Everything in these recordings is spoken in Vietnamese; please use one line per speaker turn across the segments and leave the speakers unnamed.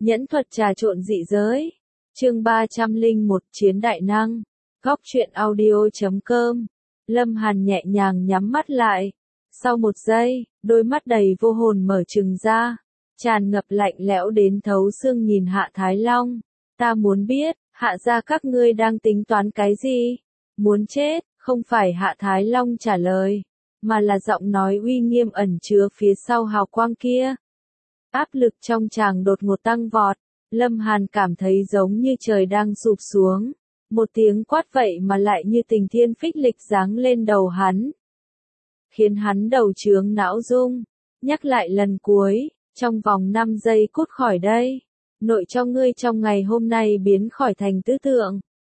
Nhẫn thuật trà trộn dị giới. Chương 301 Chiến đại năng. Góc truyện audio.com. Lâm Hàn nhẹ nhàng nhắm mắt lại. Sau một giây, đôi mắt đầy vô hồn mở trừng ra, tràn ngập lạnh lẽo đến thấu xương nhìn Hạ Thái Long. Ta muốn biết, Hạ gia các ngươi đang tính toán cái gì? Muốn chết? Không phải Hạ Thái Long trả lời, mà là giọng nói uy nghiêm ẩn chứa phía sau hào quang kia. Áp lực trong tràng đột ngột tăng vọt, Lâm Hàn cảm thấy giống như trời đang sụp xuống. Một tiếng quát vậy mà lại như tình thiên phích lịch giáng lên đầu hắn, khiến hắn đầu chướng não rung. Nhắc lại lần cuối, trong vòng 5 giây cút khỏi đây, nội cho ngươi trong ngày hôm nay biến khỏi thành tứ tượng.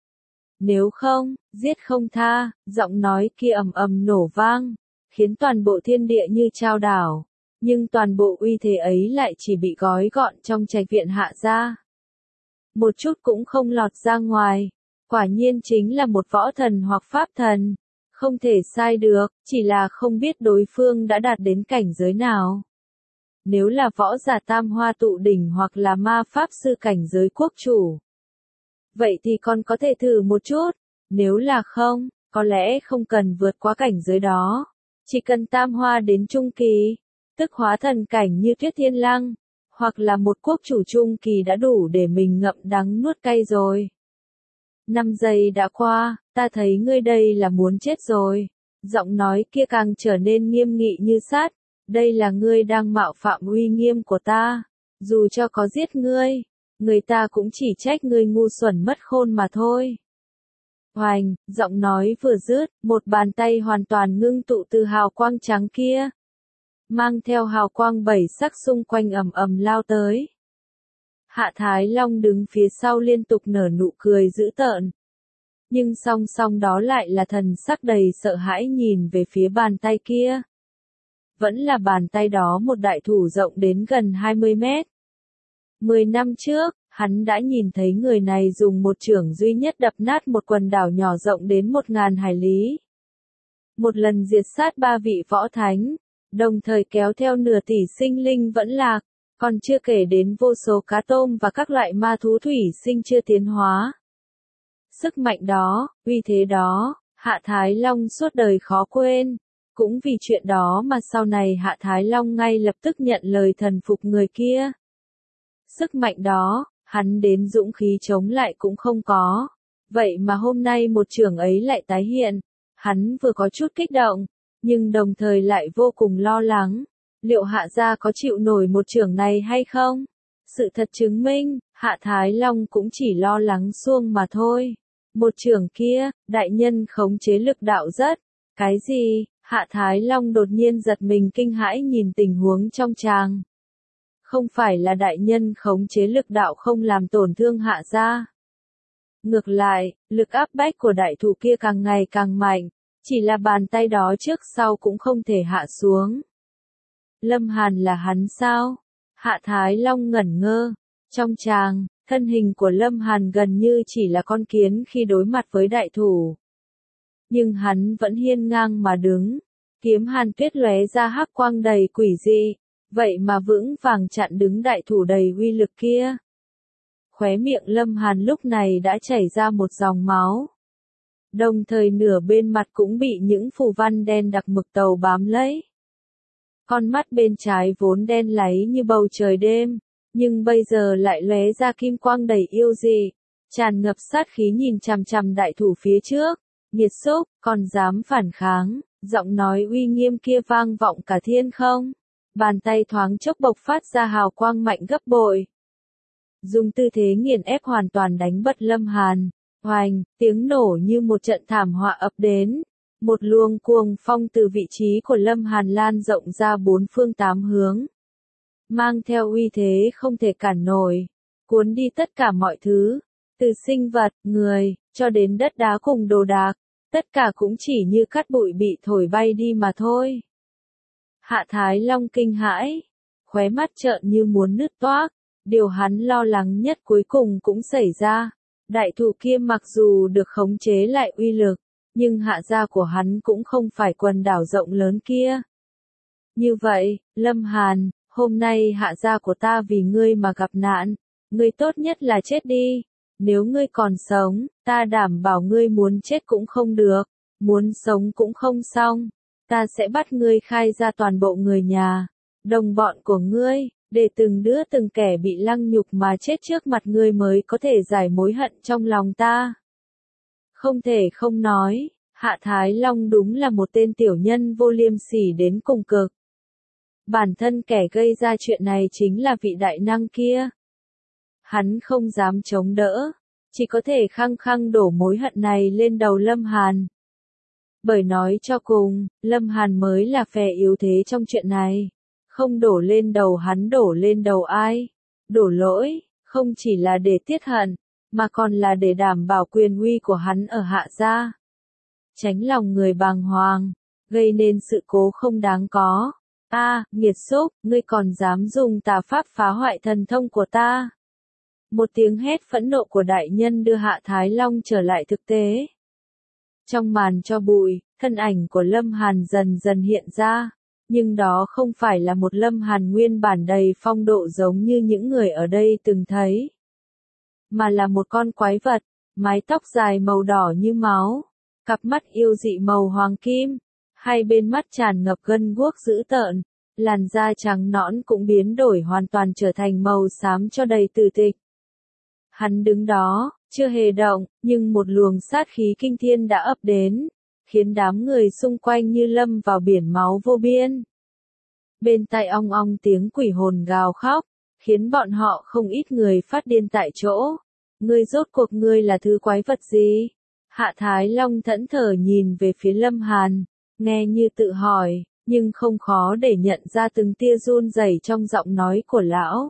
Nếu không, giết không tha. Giọng nói kia ầm ầm nổ vang, khiến toàn bộ thiên địa như chao đảo, nhưng toàn bộ uy thế ấy lại chỉ bị gói gọn trong trạch viện Hạ gia, một chút cũng không lọt ra ngoài. Quả nhiên chính là một võ thần hoặc pháp thần, không thể sai được, chỉ là không biết đối phương đã đạt đến cảnh giới nào. Nếu là võ giả tam hoa tụ đỉnh hoặc là ma pháp sư cảnh giới quốc chủ, vậy thì còn có thể thử một chút. Nếu là không, có lẽ không cần vượt qua cảnh giới đó, chỉ cần tam hoa đến trung kỳ, tức hóa thần cảnh như Tuyết Thiên Lăng, hoặc là một quốc chủ trung kỳ đã đủ để mình ngậm đắng nuốt cay rồi. 5 giây đã qua, ta thấy ngươi đây là muốn chết rồi. Giọng nói kia càng trở nên nghiêm nghị như sắt. Đây là ngươi đang mạo phạm uy nghiêm của ta. Dù cho có giết ngươi, người ta cũng chỉ trách ngươi ngu xuẩn mất khôn mà thôi. Hoành, giọng nói vừa dứt, một bàn tay hoàn toàn ngưng tụ từ hào quang trắng kia, mang theo hào quang bảy sắc xung quanh ầm ầm lao tới. Hạ Thái Long đứng phía sau liên tục nở nụ cười dữ tợn, nhưng song song đó lại là thần sắc đầy sợ hãi nhìn về phía bàn tay kia. Vẫn là bàn tay đó, một đại thủ rộng đến gần 20 mét. 10 năm trước, hắn đã nhìn thấy người này dùng một chưởng duy nhất đập nát một quần đảo nhỏ rộng đến 1000 hải lý. Một lần diệt sát 3 vị võ thánh, đồng thời kéo theo nửa tỷ sinh linh vẫn lạc, còn chưa kể đến vô số cá tôm và các loại ma thú thủy sinh chưa tiến hóa. Sức mạnh đó, uy thế đó, Hạ Thái Long suốt đời khó quên. Cũng vì chuyện đó mà sau này Hạ Thái Long ngay lập tức nhận lời thần phục người kia. Sức mạnh đó, hắn đến dũng khí chống lại cũng không có. Vậy mà hôm nay một chưởng ấy lại tái hiện. Hắn vừa có chút kích động, nhưng đồng thời lại vô cùng lo lắng. Liệu Hạ gia có chịu nổi một chưởng này hay không? Sự thật chứng minh, Hạ Thái Long cũng chỉ lo lắng suông mà thôi. Một chưởng kia, đại nhân khống chế lực đạo rất. Cái gì? Hạ Thái Long đột nhiên giật mình kinh hãi nhìn tình huống trong tràng. Không phải là đại nhân khống chế lực đạo không làm tổn thương Hạ gia. Ngược lại, lực áp bách của đại thủ kia càng ngày càng mạnh, chỉ là bàn tay đó trước sau cũng không thể hạ xuống. Lâm Hàn là hắn sao? Hạ Thái Long ngẩn ngơ. Trong tràng, thân hình của Lâm Hàn gần như chỉ là con kiến khi đối mặt với đại thủ. Nhưng hắn vẫn hiên ngang mà đứng, kiếm hàn tuyết lóe ra hắc quang đầy quỷ dị, vậy mà vững vàng chặn đứng đại thủ đầy uy lực kia. Khóe miệng Lâm Hàn lúc này đã chảy ra một dòng máu. Đồng thời nửa bên mặt cũng bị những phù văn đen đặc mực tàu bám lấy. Con mắt bên trái vốn đen láy như bầu trời đêm, nhưng bây giờ lại lóe ra kim quang đầy yêu dị, tràn ngập sát khí nhìn chằm chằm đại thủ phía trước. Nghiệt xúc, còn dám phản kháng? Giọng nói uy nghiêm kia vang vọng cả thiên không. Bàn tay thoáng chốc bộc phát ra hào quang mạnh gấp bội, dùng tư thế nghiền ép hoàn toàn đánh bật Lâm Hàn. Hoành, tiếng nổ như một trận thảm họa ập đến. Một luồng cuồng phong từ vị trí của Lâm Hàn lan rộng ra 4 phương 8 hướng, mang theo uy thế không thể cản nổi, cuốn đi tất cả mọi thứ, từ sinh vật, người, cho đến đất đá cùng đồ đạc, tất cả cũng chỉ như cát bụi bị thổi bay đi mà thôi. Hạ Thái Long kinh hãi, khóe mắt trợn như muốn nứt toác. Điều hắn lo lắng nhất cuối cùng cũng xảy ra. Đại thủ kia mặc dù được khống chế lại uy lực, nhưng hạ gia của hắn cũng không phải quần đảo rộng lớn kia. Như vậy, Lâm Hàn, hôm nay hạ gia của ta vì ngươi mà gặp nạn, ngươi tốt nhất là chết đi. Nếu ngươi còn sống, ta đảm bảo ngươi muốn chết cũng không được, muốn sống cũng không xong. Ta sẽ bắt ngươi khai ra toàn bộ người nhà, đồng bọn của ngươi, để từng đứa từng kẻ bị lăng nhục mà chết trước mặt ngươi mới có thể giải mối hận trong lòng ta. Không thể không nói, Hạ Thái Long đúng là một tên tiểu nhân vô liêm sỉ đến cùng cực. Bản thân kẻ gây ra chuyện này chính là vị đại năng kia. Hắn không dám chống đỡ, chỉ có thể khăng khăng đổ mối hận này lên đầu Lâm Hàn. Bởi nói cho cùng, Lâm Hàn mới là phe yếu thế trong chuyện này. Không đổ lên đầu hắn đổ lên đầu ai? Đổ lỗi, không chỉ là để tiết hận, mà còn là để đảm bảo quyền uy của hắn ở Hạ gia. Tránh lòng người bàng hoàng, gây nên sự cố không đáng có. Nghiệt xúc, ngươi còn dám dùng tà pháp phá hoại thần thông của ta. Một tiếng hét phẫn nộ của đại nhân đưa Hạ Thái Long trở lại thực tế. Trong màn cho bụi, thân ảnh của Lâm Hàn dần dần hiện ra, nhưng đó không phải là một Lâm Hàn nguyên bản đầy phong độ giống như những người ở đây từng thấy, mà là một con quái vật, mái tóc dài màu đỏ như máu, cặp mắt yêu dị màu hoàng kim, hai bên mắt tràn ngập gân guốc dữ tợn, làn da trắng nõn cũng biến đổi hoàn toàn trở thành màu xám cho đầy tử tịch. Hắn đứng đó, chưa hề động, nhưng một luồng sát khí kinh thiên đã ập đến, khiến đám người xung quanh như lâm vào biển máu vô biên. Bên tai ong ong tiếng quỷ hồn gào khóc, khiến bọn họ không ít người phát điên tại chỗ. Ngươi rốt cuộc ngươi là thứ quái vật gì? Hạ Thái Long thẫn thờ nhìn về phía Lâm Hàn, nghe như tự hỏi, nhưng không khó để nhận ra từng tia run rẩy trong giọng nói của lão.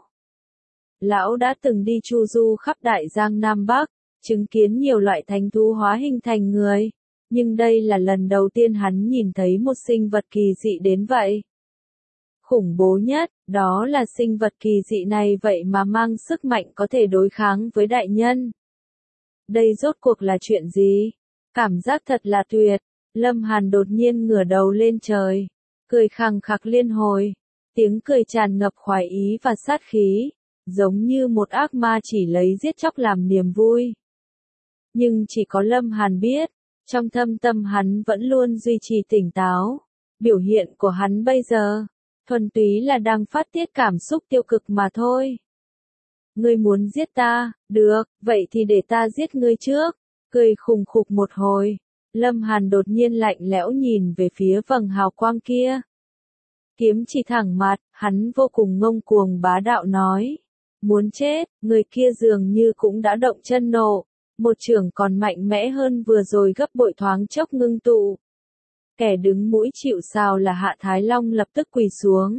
Lão đã từng đi chu du khắp Đại Giang Nam Bắc, chứng kiến nhiều loại thánh thú hóa hình thành người, nhưng đây là lần đầu tiên hắn nhìn thấy một sinh vật kỳ dị đến vậy. Khủng bố nhất, đó là sinh vật kỳ dị này vậy mà mang sức mạnh có thể đối kháng với đại nhân. Đây rốt cuộc là chuyện gì? Cảm giác thật là tuyệt. Lâm Hàn đột nhiên ngửa đầu lên trời, cười khằng khặc liên hồi, tiếng cười tràn ngập khoái ý và sát khí, giống như một ác ma chỉ lấy giết chóc làm niềm vui. Nhưng chỉ có Lâm Hàn biết, trong thâm tâm hắn vẫn luôn duy trì tỉnh táo. Biểu hiện của hắn bây giờ, thuần túy là đang phát tiết cảm xúc tiêu cực mà thôi. Ngươi muốn giết ta, được, vậy thì để ta giết ngươi trước. Cười khùng khục một hồi, Lâm Hàn đột nhiên lạnh lẽo nhìn về phía vầng hào quang kia. Kiếm chỉ thẳng mặt, hắn vô cùng ngông cuồng bá đạo nói. Muốn chết, người kia dường như cũng đã động chân nộ. Một chưởng còn mạnh mẽ hơn vừa rồi gấp bội thoáng chốc ngưng tụ. Kẻ đứng mũi chịu sào là Hạ Thái Long lập tức quỳ xuống.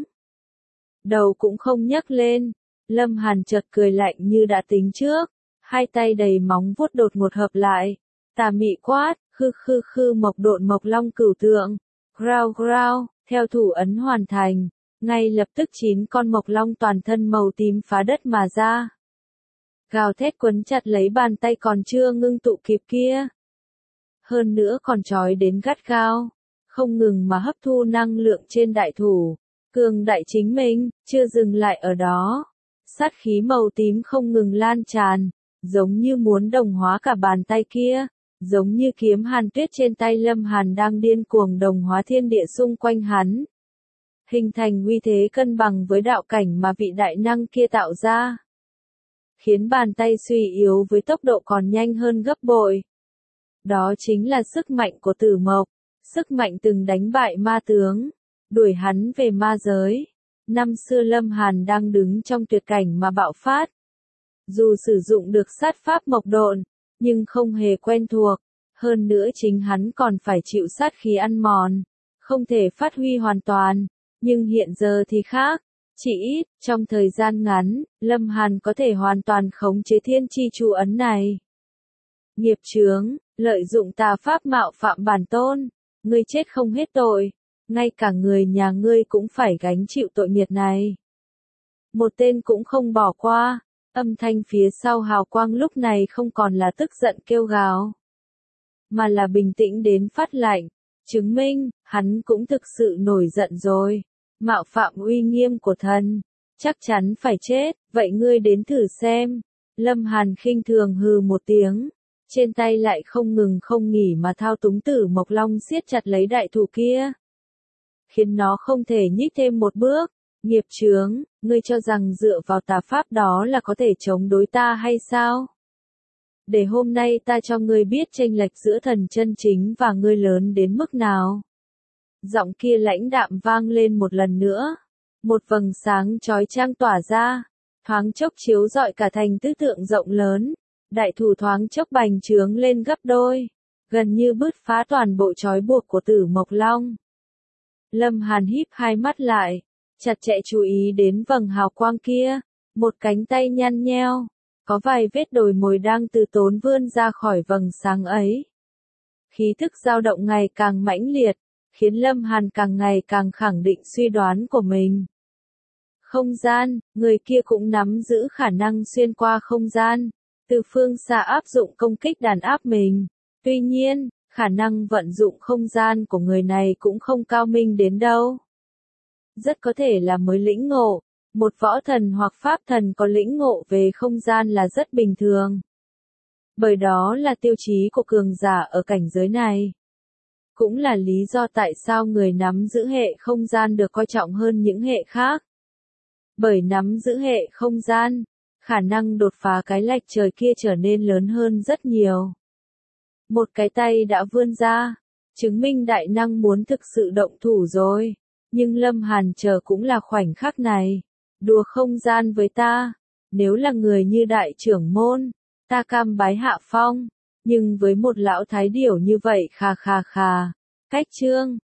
Đầu cũng không nhấc lên, Lâm Hàn chợt cười lạnh như đã tính trước, hai tay đầy móng vuốt đột ngột hợp lại, tà mị quát, khư mộc độn mộc long cửu tượng, growl, theo thủ ấn hoàn thành, ngay lập tức 9 con mộc long toàn thân màu tím phá đất mà ra. Gào thét quấn chặt lấy bàn tay còn chưa ngưng tụ kịp kia. Hơn nữa còn trói đến gắt gao, không ngừng mà hấp thu năng lượng trên đại thủ, cường đại chính mình, chưa dừng lại ở đó. Sát khí màu tím không ngừng lan tràn, giống như muốn đồng hóa cả bàn tay kia, giống như kiếm hàn tuyết trên tay Lâm Hàn đang điên cuồng đồng hóa thiên địa xung quanh hắn. Hình thành uy thế cân bằng với đạo cảnh mà vị đại năng kia tạo ra. Khiến bàn tay suy yếu với tốc độ còn nhanh hơn gấp bội. Đó chính là sức mạnh của Tử Mộc, sức mạnh từng đánh bại ma tướng, đuổi hắn về ma giới. Năm xưa Lâm Hàn đang đứng trong tuyệt cảnh mà bạo phát. Dù sử dụng được sát pháp mộc độn, nhưng không hề quen thuộc, hơn nữa chính hắn còn phải chịu sát khí ăn mòn, không thể phát huy hoàn toàn, nhưng hiện giờ thì khác. Chỉ ít, trong thời gian ngắn, Lâm Hàn có thể hoàn toàn khống chế thiên chi chú ấn này. Nghiệp chướng, lợi dụng tà pháp mạo phạm bản tôn, ngươi chết không hết tội, ngay cả người nhà ngươi cũng phải gánh chịu tội nghiệp này. Một tên cũng không bỏ qua, âm thanh phía sau hào quang lúc này không còn là tức giận kêu gào, mà là bình tĩnh đến phát lạnh, chứng minh, hắn cũng thực sự nổi giận rồi. Mạo phạm uy nghiêm của thần, Chắc chắn phải chết, vậy ngươi đến thử xem. Lâm Hàn khinh thường hừ một tiếng, trên tay lại không ngừng không nghỉ mà thao túng Tử Mộc Long siết chặt lấy đại thủ kia, khiến nó không thể nhích thêm một bước. Nghiệp chướng, ngươi cho rằng dựa vào tà pháp đó là có thể chống đối ta hay sao? Để hôm nay ta cho ngươi biết chênh lệch giữa thần chân chính và ngươi lớn đến mức nào. Giọng kia lãnh đạm vang lên một lần nữa. Một vầng sáng chói chang tỏa ra, thoáng chốc chiếu rọi cả thành tứ tượng rộng lớn. Đại thủ thoáng chốc bành trướng lên gấp đôi, gần như bứt phá toàn bộ trói buộc của Tử Mộc Long. Lâm Hàn híp hai mắt lại, chặt chẽ chú ý đến vầng hào quang kia, một cánh tay nhăn nheo, có vài vết đồi mồi đang từ tốn vươn ra khỏi vầng sáng ấy. Khí thức dao động ngày càng mãnh liệt, khiến Lâm Hàn càng ngày càng khẳng định suy đoán của mình. Không gian, người kia cũng nắm giữ khả năng xuyên qua không gian, từ phương xa áp dụng công kích đàn áp mình. Tuy nhiên, khả năng vận dụng không gian của người này cũng không cao minh đến đâu. Rất có thể là mới lĩnh ngộ, một võ thần hoặc pháp thần có lĩnh ngộ về không gian là rất bình thường. Bởi đó là tiêu chí của cường giả ở cảnh giới này. Cũng là lý do tại sao người nắm giữ hệ không gian được coi trọng hơn những hệ khác. Bởi nắm giữ hệ không gian, khả năng đột phá cái lạch trời kia trở nên lớn hơn rất nhiều. Một cái tay đã vươn ra, chứng minh đại năng muốn thực sự động thủ rồi. Nhưng Lâm Hàn chờ cũng là khoảnh khắc này. Đùa không gian với ta, nếu là người như đại trưởng môn, ta cam bái hạ phong. Nhưng với một lão thái điểu như vậy khà khà khà. Cách chương